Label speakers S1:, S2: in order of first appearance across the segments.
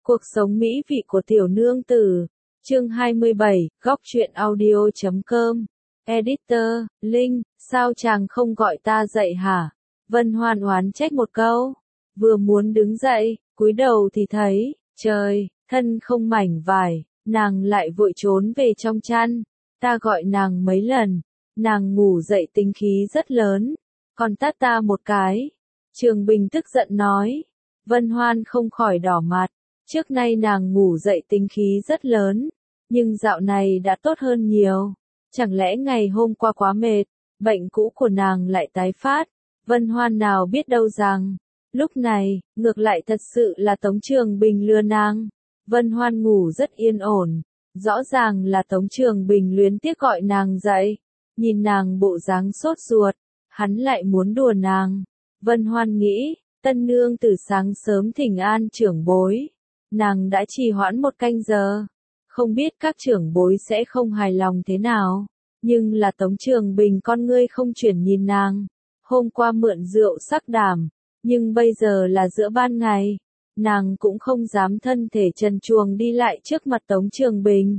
S1: Cuộc sống mỹ vị của tiểu nương tử. Chương 27, góc truyện audio.com. Editor, Linh, sao chàng không gọi ta dậy hả? Vân Hoan oán trách một câu. Vừa muốn đứng dậy, cúi đầu thì thấy, trời, thân không mảnh vải, nàng lại vội trốn về trong chăn. Ta gọi nàng mấy lần, nàng ngủ dậy tính khí rất lớn, còn tát ta một cái. Trường Bình tức giận nói. Vân Hoan không khỏi đỏ mặt. Trước nay nàng ngủ dậy tính khí rất lớn, nhưng dạo này đã tốt hơn nhiều. Chẳng lẽ ngày hôm qua quá mệt, bệnh cũ của nàng lại tái phát? Vân Hoan nào biết đâu rằng, lúc này, ngược lại thật sự là Tống Trường Bình lừa nàng. Vân Hoan ngủ rất yên ổn, rõ ràng là Tống Trường Bình luyến tiếc gọi nàng dậy. Nhìn nàng bộ dáng sốt ruột, hắn lại muốn đùa nàng. Vân Hoan nghĩ, tân nương từ sáng sớm thỉnh an trưởng bối. Nàng đã trì hoãn 1 canh giờ. Không biết các trưởng bối sẽ không hài lòng thế nào. Nhưng là Tống Trường Bình con ngươi không chuyển nhìn nàng. Hôm qua mượn rượu sắc đảm. Nhưng bây giờ là giữa ban ngày. Nàng cũng không dám thân thể trần truồng đi lại trước mặt Tống Trường Bình.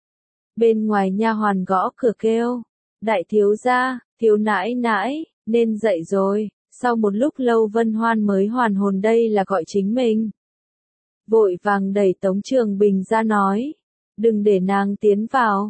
S1: Bên ngoài nha hoàn gõ cửa kêu. Đại thiếu gia, thiếu nãi nãi, nên dậy rồi. Sau một lúc lâu Vân Hoan mới hoàn hồn đây là gọi chính mình. Vội vàng đẩy Tống Trường Bình ra nói. Đừng để nàng tiến vào.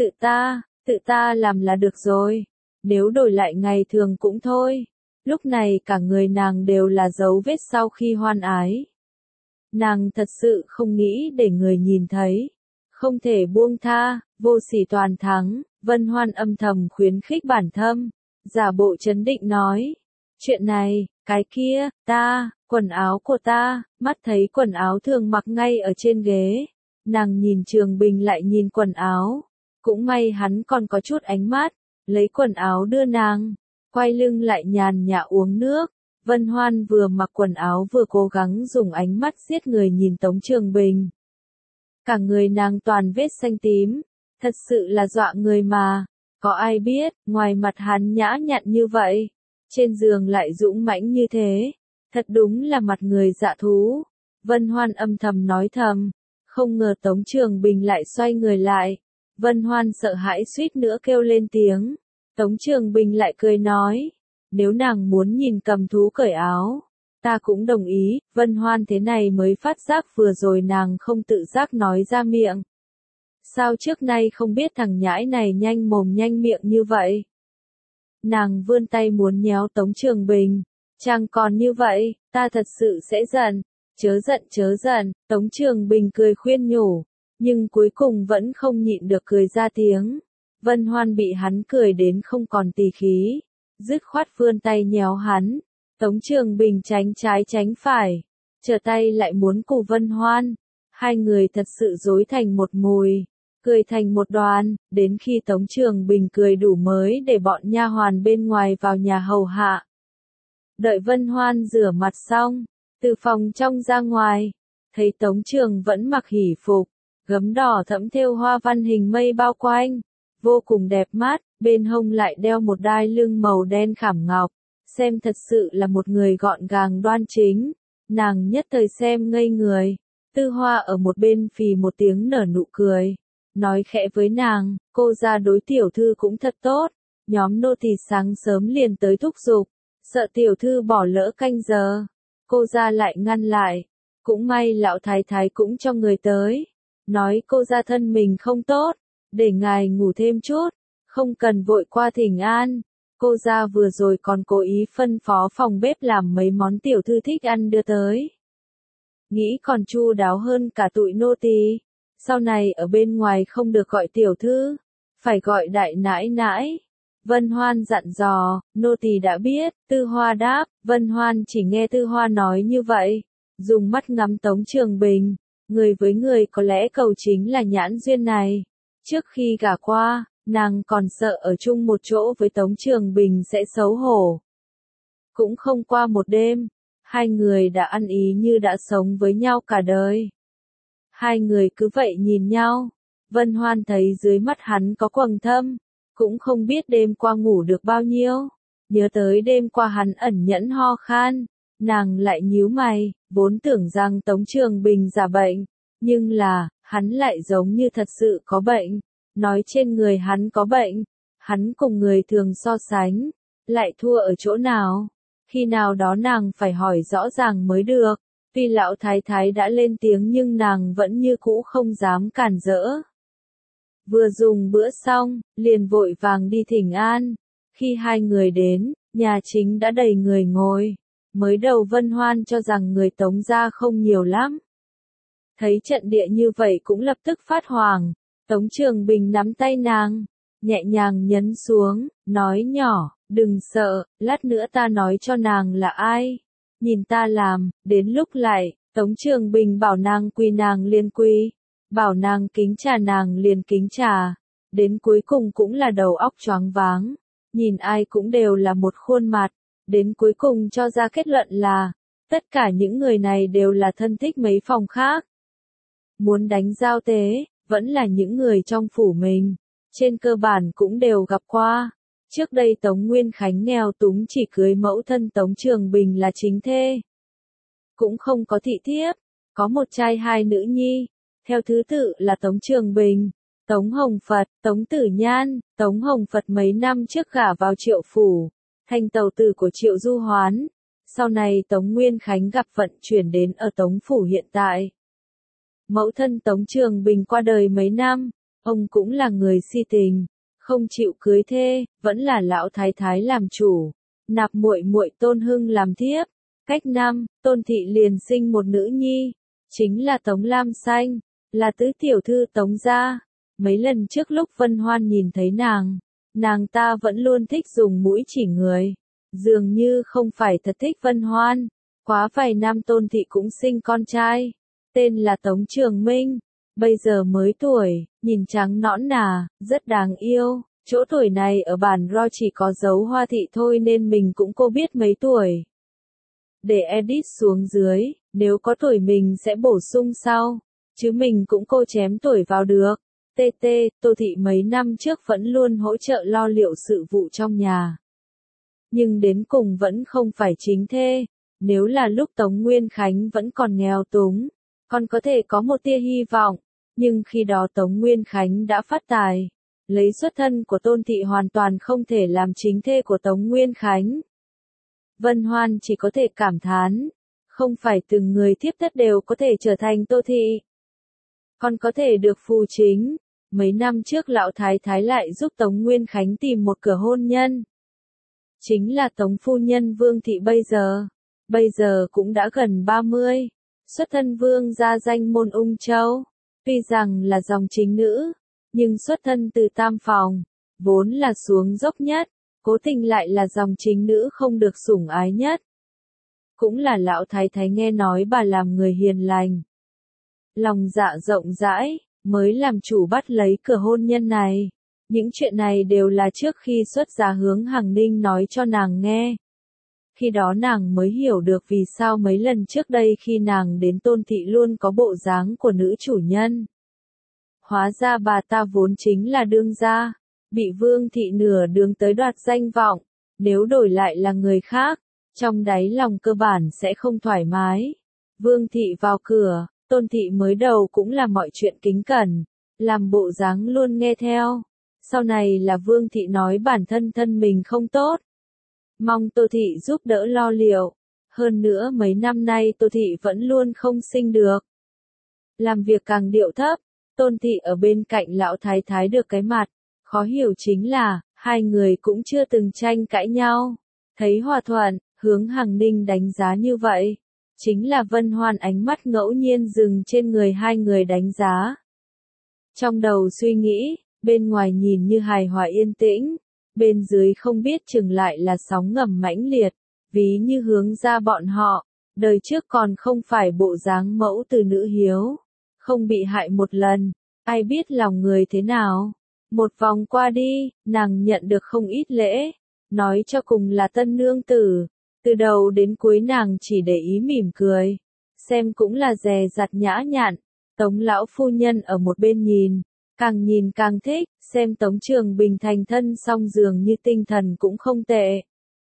S1: Tự ta làm là được rồi. Nếu đổi lại ngày thường cũng thôi. Lúc này cả người nàng đều là dấu vết sau khi hoan ái. Nàng thật sự không nghĩ để người nhìn thấy. Không thể buông tha, vô sỉ toàn thắng. Vân Hoan âm thầm khuyến khích bản thân. Giả bộ trấn định nói. Chuyện này, cái kia, quần áo của ta, mắt thấy quần áo thường mặc ngay ở trên ghế. Nàng nhìn Trường Bình lại nhìn quần áo. Cũng may hắn còn có chút ánh mắt, lấy quần áo đưa nàng, quay lưng lại nhàn nhã uống nước. Vân Hoan vừa mặc quần áo vừa cố gắng dùng ánh mắt giết người nhìn Tống Trường Bình. Cả người nàng toàn vết xanh tím, thật sự là dọa người mà. Có ai biết, ngoài mặt hắn nhã nhặn như vậy, trên giường lại dũng mãnh như thế. Thật đúng là mặt người dạ thú. Vân Hoan âm thầm nói thầm. Không ngờ Tống Trường Bình lại xoay người lại. Vân Hoan sợ hãi suýt nữa kêu lên tiếng. Tống Trường Bình lại cười nói. Nếu nàng muốn nhìn cầm thú cởi áo, ta cũng đồng ý. Vân Hoan thế này mới phát giác vừa rồi nàng không tự giác nói ra miệng. Sao trước nay không biết thằng nhãi này nhanh mồm nhanh miệng như vậy? Nàng vươn tay muốn nhéo Tống Trường Bình. Chàng còn như vậy, ta thật sự sẽ giận. Chớ giận, Tống Trường Bình cười khuyên nhủ. Nhưng cuối cùng vẫn không nhịn được cười ra tiếng. Vân Hoan bị hắn cười đến không còn tỳ khí. Dứt khoát vươn tay nhéo hắn. Tống Trường Bình tránh trái tránh phải. Trở tay lại muốn cù Vân Hoan. Hai người thật sự rối thành một mùi. Cười thành một đoàn, đến khi Tống Trường Bình cười đủ mới để bọn nha hoàn bên ngoài vào nhà hầu hạ. Đợi Vân Hoan rửa mặt xong, từ phòng trong ra ngoài, thấy Tống Trường vẫn mặc hỉ phục, gấm đỏ thẫm thêu hoa văn hình mây bao quanh, vô cùng đẹp mắt, bên hông lại đeo một đai lưng màu đen khảm ngọc, xem thật sự là một người gọn gàng đoan chính. Nàng nhất thời xem ngây người. Tư Hoa ở một bên phì một tiếng nở nụ cười, nói khẽ với nàng, cô ra đối tiểu thư cũng thật tốt. Nhóm nô tỳ sáng sớm liền tới thúc giục, sợ tiểu thư bỏ lỡ canh giờ. Cô ra lại ngăn lại. Cũng may lão thái thái cũng cho người tới. Nói cô ra thân mình không tốt, để ngài ngủ thêm chút, không cần vội qua thỉnh an. Cô ra vừa rồi còn cố ý phân phó phòng bếp làm mấy món tiểu thư thích ăn đưa tới. Nghĩ còn chu đáo hơn cả tụi nô tỳ. Sau này ở bên ngoài không được gọi tiểu thư, phải gọi đại nãi nãi. Vân Hoan dặn dò, nô tỳ đã biết. Tư Hoa đáp. Vân Hoan chỉ nghe Tư Hoa nói như vậy, dùng mắt ngắm Tống Trường Bình. Người với người có lẽ cầu chính là nhãn duyên này. Trước khi gả qua, nàng còn sợ ở chung một chỗ với Tống Trường Bình sẽ xấu hổ. Cũng không qua một đêm, hai người đã ăn ý như đã sống với nhau cả đời. Hai người cứ vậy nhìn nhau. Vân Hoan thấy dưới mắt hắn có quầng thâm, cũng không biết đêm qua ngủ được bao nhiêu. Nhớ tới đêm qua hắn ẩn nhẫn ho khan, Nàng lại nhíu mày, vốn tưởng rằng Tống Trường Bình giả bệnh, nhưng là, hắn lại giống như thật sự có bệnh, nói trên người hắn có bệnh, hắn cùng người thường so sánh, lại thua ở chỗ nào, khi nào đó nàng phải hỏi rõ ràng mới được, tuy lão thái thái đã lên tiếng nhưng nàng vẫn như cũ không dám cản rỡ. Vừa dùng bữa xong, liền vội vàng đi thỉnh an, khi hai người đến, nhà chính đã đầy người ngồi. Mới đầu Vân Hoan cho rằng người Tống gia không nhiều lắm. Thấy trận địa như vậy cũng lập tức phát hoảng, Tống Trường Bình nắm tay nàng, nhẹ nhàng nhấn xuống, nói nhỏ, đừng sợ, lát nữa ta nói cho nàng là ai. Nhìn ta làm, đến lúc lại, Tống Trường Bình bảo nàng quỳ nàng liền quỳ, bảo nàng kính trà nàng liền kính trà, đến cuối cùng cũng là đầu óc choáng váng, nhìn ai cũng đều là một khuôn mặt. Đến cuối cùng cho ra kết luận là, tất cả những người này đều là thân thích mấy phòng khác. Muốn đánh giao tế, vẫn là những người trong phủ mình, trên cơ bản cũng đều gặp qua. Trước đây Tống Nguyên Khánh nghèo túng chỉ cưới mẫu thân Tống Trường Bình là chính thê. Cũng không có thị thiếp, có một trai hai nữ nhi, theo thứ tự là Tống Trường Bình, Tống Hồng Phật, Tống Tử Nhan. Tống Hồng Phật mấy năm trước gả vào Triệu phủ, thành tàu tử của Triệu Du Hoán. Sau này Tống Nguyên Khánh gặp vận chuyển đến ở Tống phủ hiện tại. Mẫu thân Tống Trường Bình qua đời mấy năm, ông cũng là người si tình, không chịu cưới thê, vẫn là lão thái thái làm chủ, nạp muội muội Tôn Hưng làm thiếp. Cách năm, Tôn thị liền sinh một nữ nhi, chính là Tống Lam Xanh, là tứ tiểu thư Tống gia. Mấy lần trước lúc Vân Hoan nhìn thấy nàng ta vẫn luôn thích dùng mũi chỉ người, dường như không phải thật thích Vân Hoan. Quá vài năm Tôn thị cũng sinh con trai, tên là Tống Trường Minh, bây giờ mới tuổi, nhìn trắng nõn nà, rất đáng yêu. Chỗ tuổi này ở bản Ro chỉ có dấu Hoa thị thôi nên mình cũng cô biết mấy tuổi. Để edit xuống dưới, nếu có tuổi mình sẽ bổ sung sau, chứ mình cũng cô chém tuổi vào được. TT, Tô thị mấy năm trước vẫn luôn hỗ trợ lo liệu sự vụ trong nhà. Nhưng đến cùng vẫn không phải chính thê, nếu là lúc Tống Nguyên Khánh vẫn còn nghèo túng, còn có thể có một tia hy vọng, nhưng khi đó Tống Nguyên Khánh đã phát tài, lấy xuất thân của Tôn thị hoàn toàn không thể làm chính thê của Tống Nguyên Khánh. Vân Hoan chỉ có thể cảm thán, không phải từng người thiếp thất đều có thể trở thành Tô thị, còn có thể được phù chính. Mấy năm trước lão thái thái lại giúp Tống Nguyên Khánh tìm một cửa hôn nhân. Chính là Tống phu nhân Vương thị bây giờ cũng đã gần 30, xuất thân Vương gia danh môn Ung Châu, tuy rằng là dòng chính nữ, nhưng xuất thân từ tam phòng, vốn là xuống dốc nhất, cố tình lại là dòng chính nữ không được sủng ái nhất. Cũng là lão thái thái nghe nói bà làm người hiền lành, lòng dạ rộng rãi, mới làm chủ bắt lấy cửa hôn nhân này. Những chuyện này đều là trước khi xuất gia hướng Hằng Ninh nói cho nàng nghe. Khi đó nàng mới hiểu được vì sao mấy lần trước đây khi nàng đến Tôn thị luôn có bộ dáng của nữ chủ nhân. Hóa ra bà ta vốn chính là đương gia, bị Vương thị nửa đường tới đoạt danh vọng, nếu đổi lại là người khác, trong đáy lòng cơ bản sẽ không thoải mái. Vương thị vào cửa, Tôn thị mới đầu cũng là mọi chuyện kính cẩn, làm bộ dáng luôn nghe theo. Sau này là Vương thị nói bản thân thân mình không tốt, mong Tô thị giúp đỡ lo liệu. Hơn nữa mấy năm nay Tô thị vẫn luôn không sinh được. Làm việc càng điệu thấp, Tôn thị ở bên cạnh lão thái thái được cái mặt, khó hiểu chính là, hai người cũng chưa từng tranh cãi nhau. Thấy hòa thuận, hướng Hằng Ninh đánh giá như vậy. Chính là Vân Hoan ánh mắt ngẫu nhiên dừng trên người hai người đánh giá. Trong đầu suy nghĩ, bên ngoài nhìn như hài hòa yên tĩnh, bên dưới không biết chừng lại là sóng ngầm mãnh liệt, ví như hướng ra bọn họ, đời trước còn không phải bộ dáng mẫu từ nữ hiếu, không bị hại một lần, ai biết lòng người thế nào. Một vòng qua đi, nàng nhận được không ít lễ, nói cho cùng là tân nương tử, từ đầu đến cuối nàng chỉ để ý mỉm cười, xem cũng là dè dặt nhã nhặn. Tống lão phu nhân ở một bên nhìn càng thích, xem Tống Trường Bình thành thân xong dường như tinh thần cũng không tệ.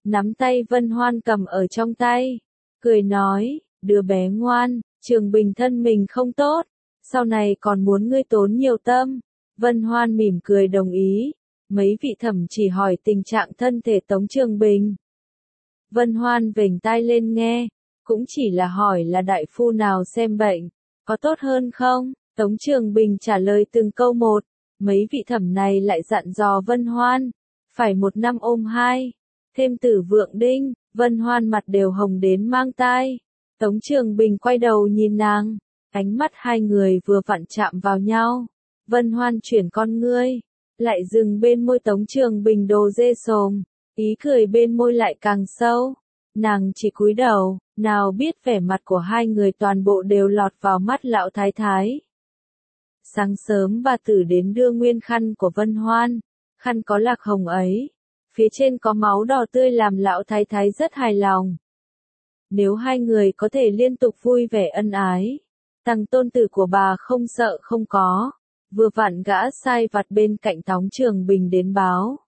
S1: nắm tay Vân Hoan cầm ở trong tay, cười nói, đứa bé ngoan, Trường Bình thân mình không tốt, sau này còn muốn ngươi tốn nhiều tâm. Vân Hoan mỉm cười đồng ý, mấy vị thẩm chỉ hỏi tình trạng thân thể Tống Trường Bình. Vân Hoan vểnh tai lên nghe, cũng chỉ là hỏi là đại phu nào xem bệnh, có tốt hơn không? Tống Trường Bình trả lời từng câu một, mấy vị thẩm này lại dặn dò Vân Hoan, phải 1 năm ôm 2, thêm tử vượng đinh. Vân Hoan mặt đều hồng đến mang tai. Tống Trường Bình quay đầu nhìn nàng, ánh mắt hai người vừa vặn chạm vào nhau. Vân Hoan chuyển con ngươi, lại dừng bên môi Tống Trường Bình đồ dê sồm, ý cười bên môi lại càng sâu. Nàng chỉ cúi đầu, nào biết vẻ mặt của hai người toàn bộ đều lọt vào mắt lão thái thái. Sáng sớm bà tử đến đưa nguyên khăn của Vân Hoan, khăn có lạc hồng ấy, phía trên có máu đỏ tươi làm lão thái thái rất hài lòng. Nếu hai người có thể liên tục vui vẻ ân ái, thằng tôn tử của bà không sợ không có. Vừa vặn gã sai vặt bên cạnh Tống Trường Bình đến báo.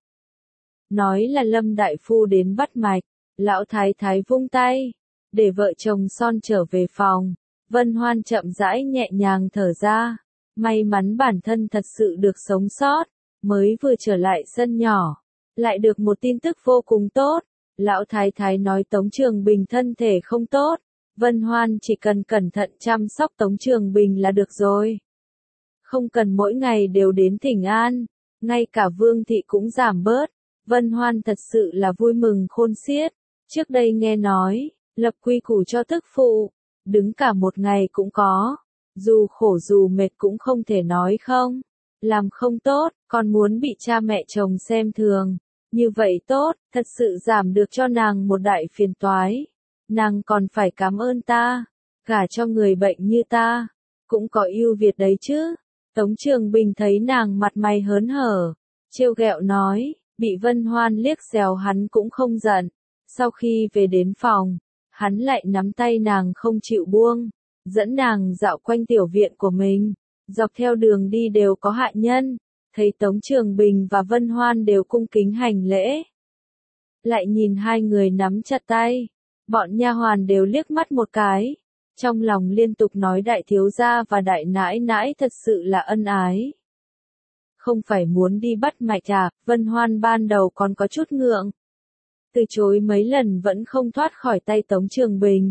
S1: Nói là Lâm đại phu đến bắt mạch, lão thái thái vung tay, để vợ chồng son trở về phòng. Vân Hoan chậm rãi nhẹ nhàng thở ra, may mắn bản thân thật sự được sống sót, mới vừa trở lại sân nhỏ, lại được một tin tức vô cùng tốt. Lão thái thái nói Tống Trường Bình thân thể không tốt, Vân Hoan chỉ cần cẩn thận chăm sóc Tống Trường Bình là được rồi. Không cần mỗi ngày đều đến thỉnh an, ngay cả Vương thị cũng giảm bớt. Vân Hoan thật sự là vui mừng khôn xiết. Trước đây nghe nói, lập quy củ cho tức phụ, đứng cả một ngày cũng có. Dù khổ dù mệt cũng không thể nói không. Làm không tốt, còn muốn bị cha mẹ chồng xem thường. Như vậy tốt, thật sự giảm được cho nàng một đại phiền toái. Nàng còn phải cảm ơn ta, gả cho người bệnh như ta, cũng có ưu việt đấy chứ. Tống Trường Bình thấy nàng mặt mày hớn hở, trêu ghẹo nói, bị Vân Hoan liếc xéo hắn cũng không giận. Sau khi về đến phòng, hắn lại nắm tay nàng không chịu buông, dẫn nàng dạo quanh tiểu viện của mình. Dọc theo đường đi đều có hạ nhân, thấy Tống Trường Bình và Vân Hoan đều cung kính hành lễ. Lại nhìn hai người nắm chặt tay, bọn nha hoàn đều liếc mắt một cái. Trong lòng liên tục nói đại thiếu gia và đại nãi nãi thật sự là ân ái. Không phải muốn đi bắt mạch à, Vân Hoan ban đầu còn có chút ngượng. Từ chối mấy lần vẫn không thoát khỏi tay Tống Trường Bình.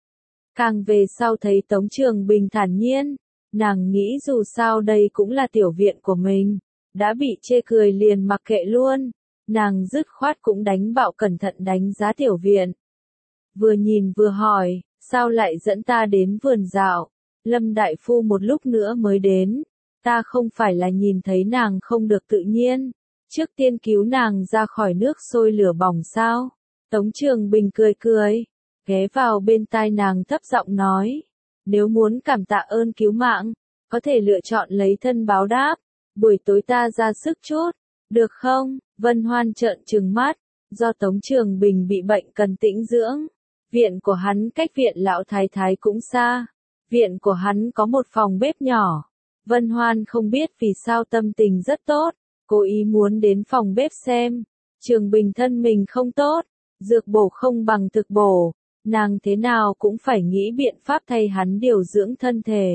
S1: Càng về sau thấy Tống Trường Bình thản nhiên, nàng nghĩ dù sao đây cũng là tiểu viện của mình, đã bị chê cười liền mặc kệ luôn. Nàng dứt khoát cũng đánh bạo cẩn thận đánh giá tiểu viện. Vừa nhìn vừa hỏi, sao lại dẫn ta đến vườn dạo? Lâm đại phu một lúc nữa mới đến, ta không phải là nhìn thấy nàng không được tự nhiên, trước tiên cứu nàng ra khỏi nước sôi lửa bỏng sao? Tống Trường Bình cười cười, ghé vào bên tai nàng thấp giọng nói, nếu muốn cảm tạ ơn cứu mạng, có thể lựa chọn lấy thân báo đáp, buổi tối ta ra sức chút, được không? Vân Hoan trợn trừng mắt, do Tống Trường Bình bị bệnh cần tĩnh dưỡng. Viện của hắn cách viện lão thái thái cũng xa. Viện của hắn có một phòng bếp nhỏ. Vân Hoan không biết vì sao tâm tình rất tốt, cố ý muốn đến phòng bếp xem. Trường Bình thân mình không tốt, dược bổ không bằng thực bổ, nàng thế nào cũng phải nghĩ biện pháp thay hắn điều dưỡng thân thể.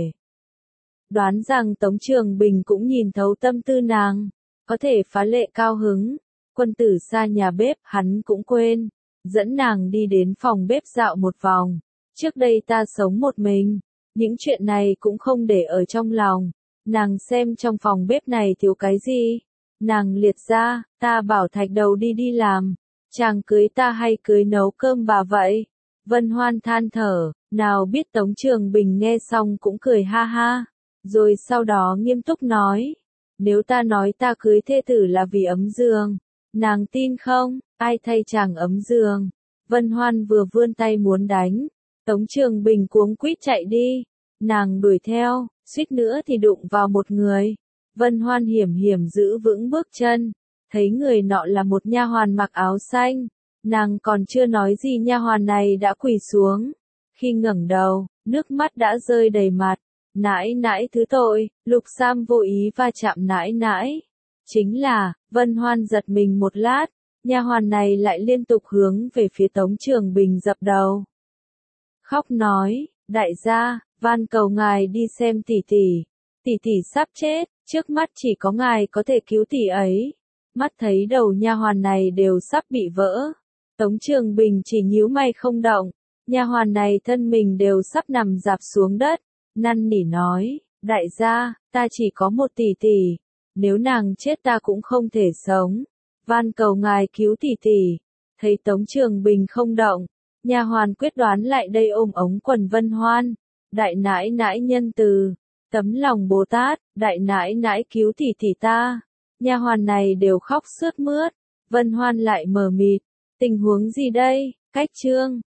S1: Đoán rằng Tống Trường Bình cũng nhìn thấu tâm tư nàng, có thể phá lệ cao hứng. Quân tử xa nhà bếp hắn cũng quên. Dẫn nàng đi đến phòng bếp dạo một vòng. Trước đây ta sống một mình, những chuyện này cũng không để ở trong lòng. Nàng xem trong phòng bếp này thiếu cái gì? Nàng liệt ra, ta bảo Thạch Đầu đi đi làm. Chàng cưới ta hay cưới nấu cơm bà vậy? Vân Hoan than thở, nào biết Tống Trường Bình nghe xong cũng cười ha ha. Rồi sau đó nghiêm túc nói, nếu ta nói ta cưới thê tử là vì ấm giường, nàng tin không? Ai thay chàng ấm giường? Vân Hoan vừa vươn tay muốn đánh, Tống Trường Bình cuống quýt chạy đi. Nàng đuổi theo, suýt nữa thì đụng vào một người. Vân Hoan hiểm hiểm giữ vững bước chân, thấy người nọ là một nha hoàn mặc áo xanh. Nàng còn chưa nói gì nha hoàn này đã quỳ xuống. Khi ngẩng đầu, nước mắt đã rơi đầy mặt. Nãi nãi thứ tội, Lục Sam vô ý va chạm nãi nãi. Chính là, Vân Hoan giật mình một lát, Nha hoàn này lại liên tục hướng về phía Tống Trường Bình dập đầu. Khóc nói, đại gia, van cầu ngài đi xem tỷ tỷ sắp chết, trước mắt chỉ có ngài có thể cứu tỷ ấy. Mắt thấy đầu nha hoàn này đều sắp bị vỡ. Tống Trường Bình chỉ nhíu mày không động, nha hoàn này thân mình đều sắp nằm rạp xuống đất, năn nỉ nói, đại gia, ta chỉ có một tỷ, nếu nàng chết ta cũng không thể sống, van cầu ngài cứu tỷ. Thấy Tống Trường Bình không động, nha hoàn quyết đoán lại đây ôm ống quần Vân Hoan, đại nãi nãi nhân từ, tấm lòng Bồ Tát, đại nãi nãi cứu tỷ ta. Nha hoàn này đều khóc sướt mướt, Vân Hoan lại mờ mịt, tình huống gì đây, cách chương